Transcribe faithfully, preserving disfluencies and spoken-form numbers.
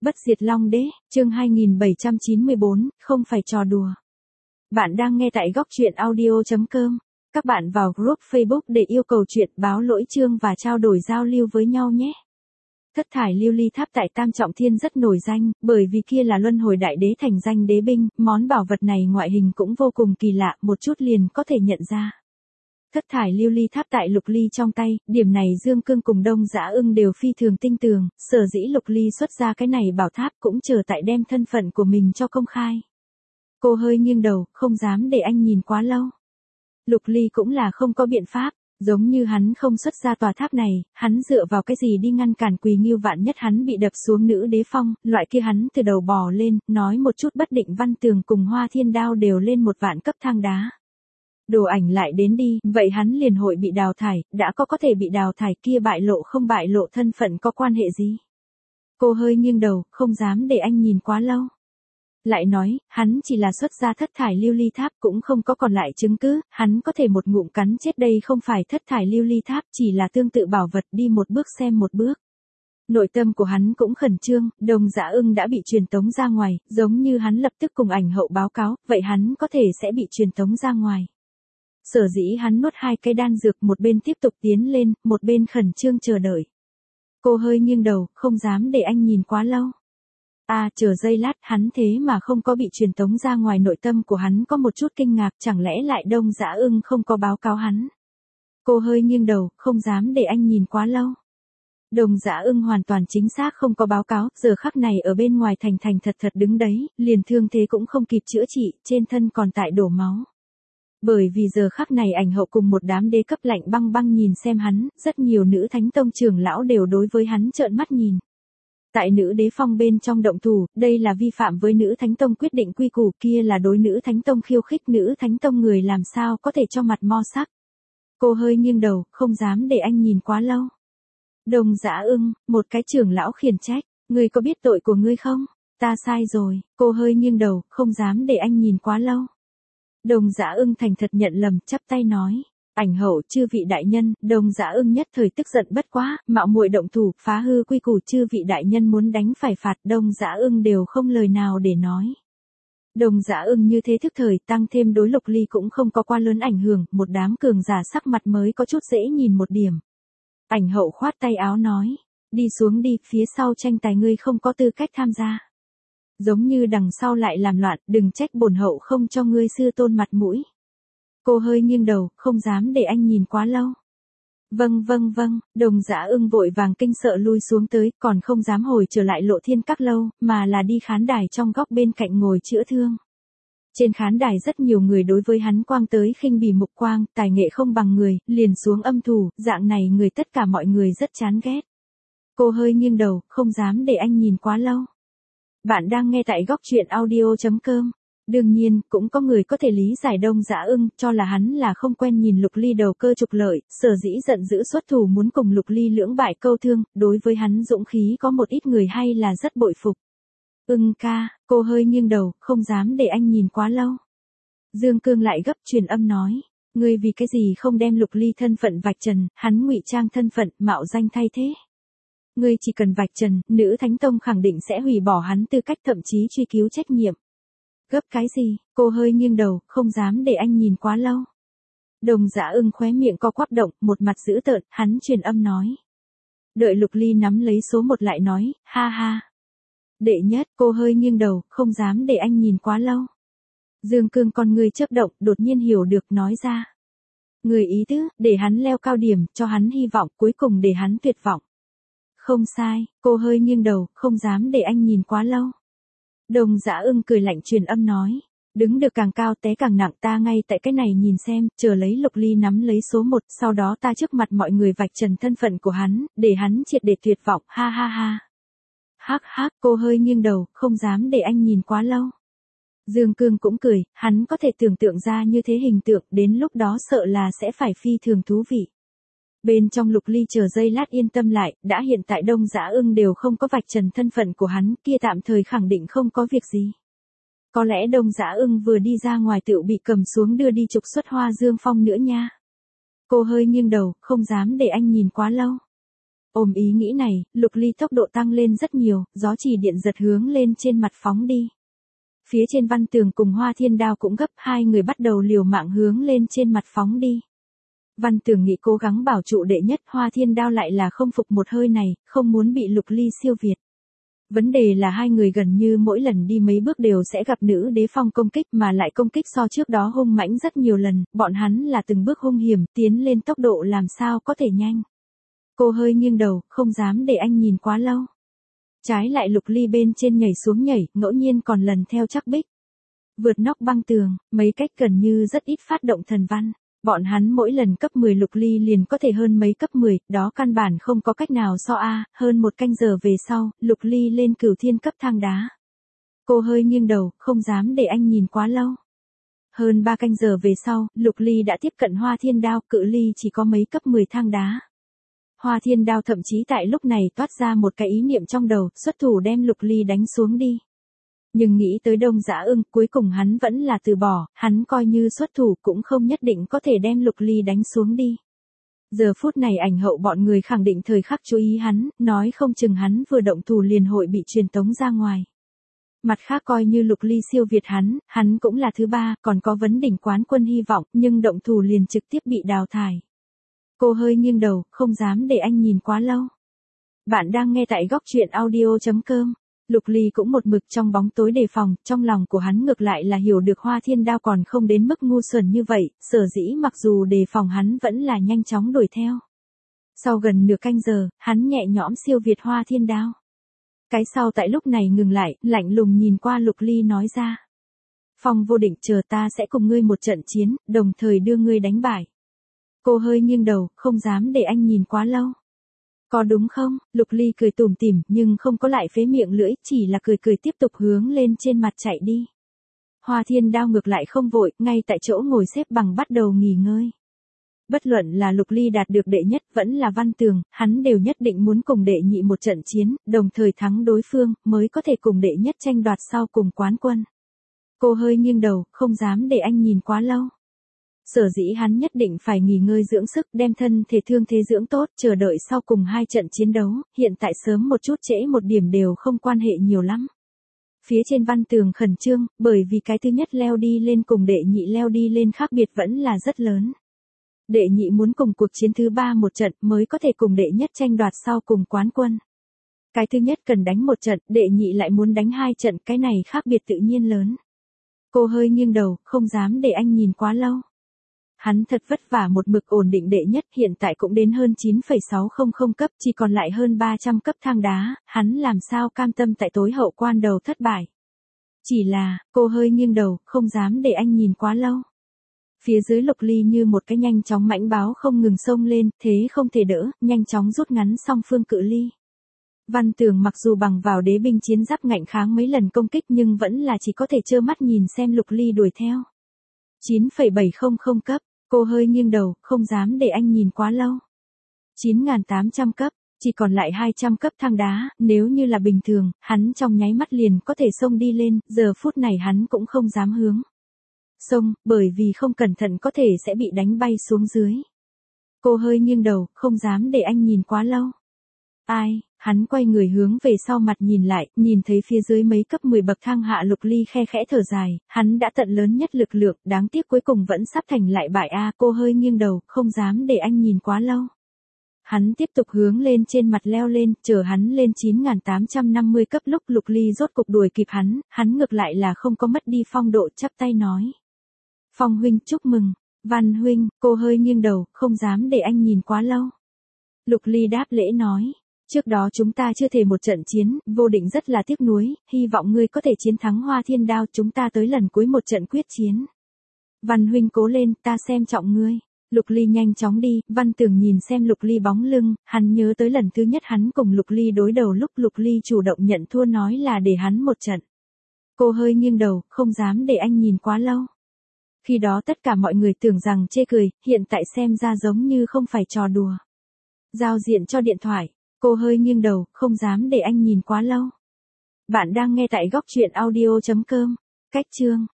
Bất diệt Long Đế, chương hai nghìn bảy trăm chín mươi bốn, không phải trò đùa. Bạn đang nghe tại góc truyện audio chấm com. Các bạn vào group Facebook để yêu cầu chuyện, báo lỗi chương và trao đổi giao lưu với nhau nhé. Thất thải lưu ly tháp tại Tam Trọng Thiên rất nổi danh, bởi vì kia là luân hồi đại đế thành danh đế binh, món bảo vật này ngoại hình cũng vô cùng kỳ lạ, một chút liền có thể nhận ra. Thất thải lưu ly tháp tại Lục Ly trong tay, điểm này Dương Cương cùng Đông Dã Ưng đều phi thường tinh tường, sở dĩ Lục Ly xuất ra cái này bảo tháp cũng chờ tại đem thân phận của mình cho công khai. Cô hơi nghiêng đầu, không dám để anh nhìn quá lâu. Lục Ly cũng là không có biện pháp, giống như hắn không xuất ra tòa tháp này, hắn dựa vào cái gì đi ngăn cản Quỳ Ngưu vạn nhất hắn bị đập xuống nữ đế phong, loại kia hắn từ đầu bò lên, nói một chút bất định văn tường cùng Hoa Thiên Đao đều lên một vạn cấp thang đá. Đồ ảnh lại đến đi, vậy hắn liền hội bị đào thải, đã có có thể bị đào thải kia bại lộ không bại lộ thân phận có quan hệ gì. Cô hơi nghiêng đầu, không dám để anh nhìn quá lâu. Lại nói, hắn chỉ là xuất ra thất thải lưu ly tháp cũng không có còn lại chứng cứ, hắn có thể một ngụm cắn chết đây không phải thất thải lưu ly tháp chỉ là tương tự bảo vật đi một bước xem một bước. Nội tâm của hắn cũng khẩn trương, Đông Dã Ưng đã bị truyền tống ra ngoài, giống như hắn lập tức cùng ảnh hậu báo cáo, vậy hắn có thể sẽ bị truyền tống ra ngoài. Sở dĩ hắn nuốt hai cái đan dược một bên tiếp tục tiến lên, một bên khẩn trương chờ đợi. Cô hơi nghiêng đầu, không dám để anh nhìn quá lâu. À, chờ giây lát, hắn thế mà không có bị truyền tống ra ngoài, nội tâm của hắn có một chút kinh ngạc, chẳng lẽ lại Đông Dã Ưng không có báo cáo hắn. Cô hơi nghiêng đầu, không dám để anh nhìn quá lâu. Đông Dã Ưng hoàn toàn chính xác không có báo cáo, giờ khắc này ở bên ngoài thành thành thật thật đứng đấy, liền thương thế cũng không kịp chữa trị, trên thân còn tại đổ máu. Bởi vì giờ khắc này ảnh hậu cùng một đám đế cấp lạnh băng băng nhìn xem hắn, rất nhiều nữ thánh tông trưởng lão đều đối với hắn trợn mắt nhìn. Tại nữ đế phong bên trong động thủ, đây là vi phạm với nữ thánh tông quyết định quy củ, kia là đối nữ thánh tông khiêu khích, nữ thánh tông người làm sao có thể cho mặt mo sắc. Cô hơi nghiêng đầu, không dám để anh nhìn quá lâu. Đông Dã Ưng, một cái trưởng lão khiển trách, ngươi có biết tội của ngươi không? Ta sai rồi, cô hơi nghiêng đầu, không dám để anh nhìn quá lâu. Đông Dã Ưng thành thật nhận lầm, chắp tay nói, ảnh hậu chư vị đại nhân. Đông Dã Ưng nhất thời tức giận bất quá, mạo muội động thủ, phá hư quy củ, chư vị đại nhân muốn đánh phải phạt, Đông Dã Ưng đều không lời nào để nói. Đông Dã Ưng như thế thức thời, tăng thêm đối Lục Ly cũng không có quá lớn ảnh hưởng, một đám cường giả sắc mặt mới có chút dễ nhìn một điểm. Ảnh hậu khoát tay áo nói, đi xuống đi, phía sau tranh tài ngươi không có tư cách tham gia. Giống như đằng sau lại làm loạn, đừng trách bổn hậu không cho ngươi sư tôn mặt mũi. Cô hơi nghiêng đầu, không dám để anh nhìn quá lâu. Vâng vâng vâng, Đông Dã Ưng vội vàng kinh sợ lui xuống tới, còn không dám hồi trở lại Lộ Thiên Các lâu, mà là đi khán đài trong góc bên cạnh ngồi chữa thương. Trên khán đài rất nhiều người đối với hắn quang tới khinh bỉ mục quang, tài nghệ không bằng người, liền xuống âm thủ, dạng này người tất cả mọi người rất chán ghét. Cô hơi nghiêng đầu, không dám để anh nhìn quá lâu. Bạn đang nghe tại góc truyện audio chấm com. Đương nhiên, cũng có người có thể lý giải Đông Dã Ưng, cho là hắn là không quen nhìn Lục Ly đầu cơ trục lợi, sở dĩ giận dữ xuất thủ muốn cùng Lục Ly lưỡng bại câu thương, đối với hắn dũng khí có một ít người hay là rất bội phục. Ưng ca, cô hơi nghiêng đầu, không dám để anh nhìn quá lâu. Dương Cương lại gấp truyền âm nói, ngươi vì cái gì không đem Lục Ly thân phận vạch trần, hắn ngụy trang thân phận, mạo danh thay thế. Ngươi chỉ cần vạch trần, nữ thánh tông khẳng định sẽ hủy bỏ hắn tư cách, thậm chí truy cứu trách nhiệm. Gấp cái gì? Cô hơi nghiêng đầu, không dám để anh nhìn quá lâu. Đông Dã Ưng khóe miệng co quắp động, một mặt dữ tợn, hắn truyền âm nói. Đợi Lục Ly nắm lấy số một lại nói, ha ha. Đệ nhất, cô hơi nghiêng đầu, không dám để anh nhìn quá lâu. Dương Cương con người chớp động, đột nhiên hiểu được, nói ra. Người ý tứ, để hắn leo cao điểm, cho hắn hy vọng, cuối cùng để hắn tuyệt vọng. Không sai, cô hơi nghiêng đầu, không dám để anh nhìn quá lâu. Đông Dã Ưng cười lạnh truyền âm nói, đứng được càng cao té càng nặng, ta ngay tại cái này nhìn xem, chờ lấy Lục Ly nắm lấy số một, sau đó ta trước mặt mọi người vạch trần thân phận của hắn, để hắn triệt để tuyệt vọng, ha ha ha. Hắc hắc, cô hơi nghiêng đầu, không dám để anh nhìn quá lâu. Dương Cương cũng cười, hắn có thể tưởng tượng ra như thế hình tượng, đến lúc đó sợ là sẽ phải phi thường thú vị. Bên trong Lục Ly chờ giây lát yên tâm lại, đã hiện tại Đông Dã Ưng đều không có vạch trần thân phận của hắn, kia tạm thời khẳng định không có việc gì. Có lẽ Đông Dã Ưng vừa đi ra ngoài tựu bị cầm xuống đưa đi trục xuất Hoa Dương Phong nữa nha. Cô hơi nghiêng đầu, không dám để anh nhìn quá lâu. Ôm ý nghĩ này, Lục Ly tốc độ tăng lên rất nhiều, gió chỉ điện giật hướng lên trên mặt phóng đi. Phía trên Văn Tường cùng Hoa Thiên Đao cũng gấp, hai người bắt đầu liều mạng hướng lên trên mặt phóng đi. Văn Tường nghĩ cố gắng bảo trụ đệ nhất, Hoa Thiên Đao lại là không phục một hơi này, không muốn bị Lục Ly siêu việt. Vấn đề là hai người gần như mỗi lần đi mấy bước đều sẽ gặp nữ đế phong công kích mà lại công kích so trước đó hung mãnh rất nhiều lần, bọn hắn là từng bước hung hiểm, tiến lên tốc độ làm sao có thể nhanh. Cô hơi nghiêng đầu, không dám để anh nhìn quá lâu. Trái lại Lục Ly bên trên nhảy xuống nhảy, ngẫu nhiên còn lần theo chắc bích. Vượt nóc băng tường, mấy cách gần như rất ít phát động thần văn. Bọn hắn mỗi lần cấp mười Lục Ly liền có thể hơn mấy cấp mười, đó căn bản không có cách nào so a, hơn một canh giờ về sau, Lục Ly lên cửu thiên cấp thang đá. Cô hơi nghiêng đầu, không dám để anh nhìn quá lâu. Hơn ba canh giờ về sau, Lục Ly đã tiếp cận Hoa Thiên Đao, cự ly chỉ có mấy cấp mười thang đá. Hoa Thiên Đao thậm chí tại lúc này toát ra một cái ý niệm trong đầu, xuất thủ đem Lục Ly đánh xuống đi. Nhưng nghĩ tới Đông Dã Ưng, cuối cùng hắn vẫn là từ bỏ, hắn coi như xuất thủ cũng không nhất định có thể đem Lục Ly đánh xuống đi. Giờ phút này ảnh hậu bọn người khẳng định thời khắc chú ý hắn, nói không chừng hắn vừa động thủ liền hội bị truyền tống ra ngoài. Mặt khác coi như Lục Ly siêu việt hắn, hắn cũng là thứ ba, còn có vấn đỉnh quán quân hy vọng, nhưng động thủ liền trực tiếp bị đào thải. Cô hơi nghiêng đầu, không dám để anh nhìn quá lâu. Bạn đang nghe tại góc truyện audio chấm com. Lục Ly cũng một mực trong bóng tối đề phòng, trong lòng của hắn ngược lại là hiểu được Hoa Thiên Đao còn không đến mức ngu xuẩn như vậy, sở dĩ mặc dù đề phòng hắn vẫn là nhanh chóng đuổi theo. Sau gần nửa canh giờ, hắn nhẹ nhõm siêu việt Hoa Thiên Đao. Cái sau tại lúc này ngừng lại, lạnh lùng nhìn qua Lục Ly nói ra. Phong vô định, chờ ta sẽ cùng ngươi một trận chiến, đồng thời đưa ngươi đánh bại. Cô hơi nghiêng đầu, không dám để anh nhìn quá lâu. Có đúng không? Lục Ly cười tủm tỉm, nhưng không có lại phế miệng lưỡi, chỉ là cười cười tiếp tục hướng lên trên mặt chạy đi. Hoa Thiên Đao ngược lại không vội, ngay tại chỗ ngồi xếp bằng bắt đầu nghỉ ngơi. Bất luận là Lục Ly đạt được đệ nhất vẫn là Văn Tường, hắn đều nhất định muốn cùng đệ nhị một trận chiến, đồng thời thắng đối phương, mới có thể cùng đệ nhất tranh đoạt sau cùng quán quân. Cô hơi nghiêng đầu, không dám để anh nhìn quá lâu. Sở dĩ hắn nhất định phải nghỉ ngơi dưỡng sức, đem thân thể thương thế dưỡng tốt, chờ đợi sau cùng hai trận chiến đấu, hiện tại sớm một chút trễ một điểm đều không quan hệ nhiều lắm. Phía trên Văn Tường khẩn trương, bởi vì cái thứ nhất leo đi lên cùng đệ nhị leo đi lên khác biệt vẫn là rất lớn. Đệ nhị muốn cùng cuộc chiến thứ ba một trận mới có thể cùng đệ nhất tranh đoạt sau cùng quán quân. Cái thứ nhất cần đánh một trận, đệ nhị lại muốn đánh hai trận, cái này khác biệt tự nhiên lớn. Cô hơi nghiêng đầu, không dám để anh nhìn quá lâu. Hắn thật vất vả một mực ổn định đệ nhất, hiện tại cũng đến hơn chín phẩy sáu không không cấp, chỉ còn lại hơn ba trăm cấp thang đá, hắn làm sao cam tâm tại tối hậu quan đầu thất bại. Chỉ là, cô hơi nghiêng đầu, không dám để anh nhìn quá lâu. Phía dưới Lục Ly như một cái nhanh chóng mãnh báo không ngừng xông lên, thế không thể đỡ, nhanh chóng rút ngắn song phương cự ly. Văn Tường mặc dù bằng vào đế binh chiến giáp ngạnh kháng mấy lần công kích nhưng vẫn là chỉ có thể trơ mắt nhìn xem Lục Ly đuổi theo. chín phẩy bảy không không cấp. Cô hơi nghiêng đầu, không dám để anh nhìn quá lâu. chín nghìn tám trăm cấp, chỉ còn lại hai trăm cấp thang đá, nếu như là bình thường, hắn trong nháy mắt liền có thể xông đi lên, giờ phút này hắn cũng không dám hướng xông, bởi vì không cẩn thận có thể sẽ bị đánh bay xuống dưới. Cô hơi nghiêng đầu, không dám để anh nhìn quá lâu. Ai, hắn quay người hướng về sau mặt nhìn lại, nhìn thấy phía dưới mấy cấp mười bậc thang hạ Lục Ly khe khẽ thở dài, hắn đã tận lớn nhất lực lượng, đáng tiếc cuối cùng vẫn sắp thành lại bại a. Cô hơi nghiêng đầu, không dám để anh nhìn quá lâu. Hắn tiếp tục hướng lên trên mặt leo lên, chờ hắn lên chín nghìn tám trăm năm mươi cấp lúc Lục Ly rốt cục đuổi kịp hắn, hắn ngược lại là không có mất đi phong độ, chắp tay nói. Phong huynh chúc mừng, Văn huynh, cô hơi nghiêng đầu, không dám để anh nhìn quá lâu. Lục Ly đáp lễ nói. Trước đó chúng ta chưa thể một trận chiến, vô định rất là tiếc nuối, hy vọng ngươi có thể chiến thắng Hoa Thiên Đao, chúng ta tới lần cuối một trận quyết chiến. Văn huynh cố lên, ta xem trọng ngươi. Lục Ly nhanh chóng đi, Văn Tường nhìn xem Lục Ly bóng lưng, hắn nhớ tới lần thứ nhất hắn cùng Lục Ly đối đầu lúc Lục Ly chủ động nhận thua nói là để hắn một trận. Cô hơi nghiêng đầu, không dám để anh nhìn quá lâu. Khi đó tất cả mọi người tưởng rằng chê cười, hiện tại xem ra giống như không phải trò đùa. Giao diện cho điện thoại. Cô hơi nghiêng đầu, không dám để anh nhìn quá lâu. Bạn đang nghe tại góc truyện audio chấm com. Cách chương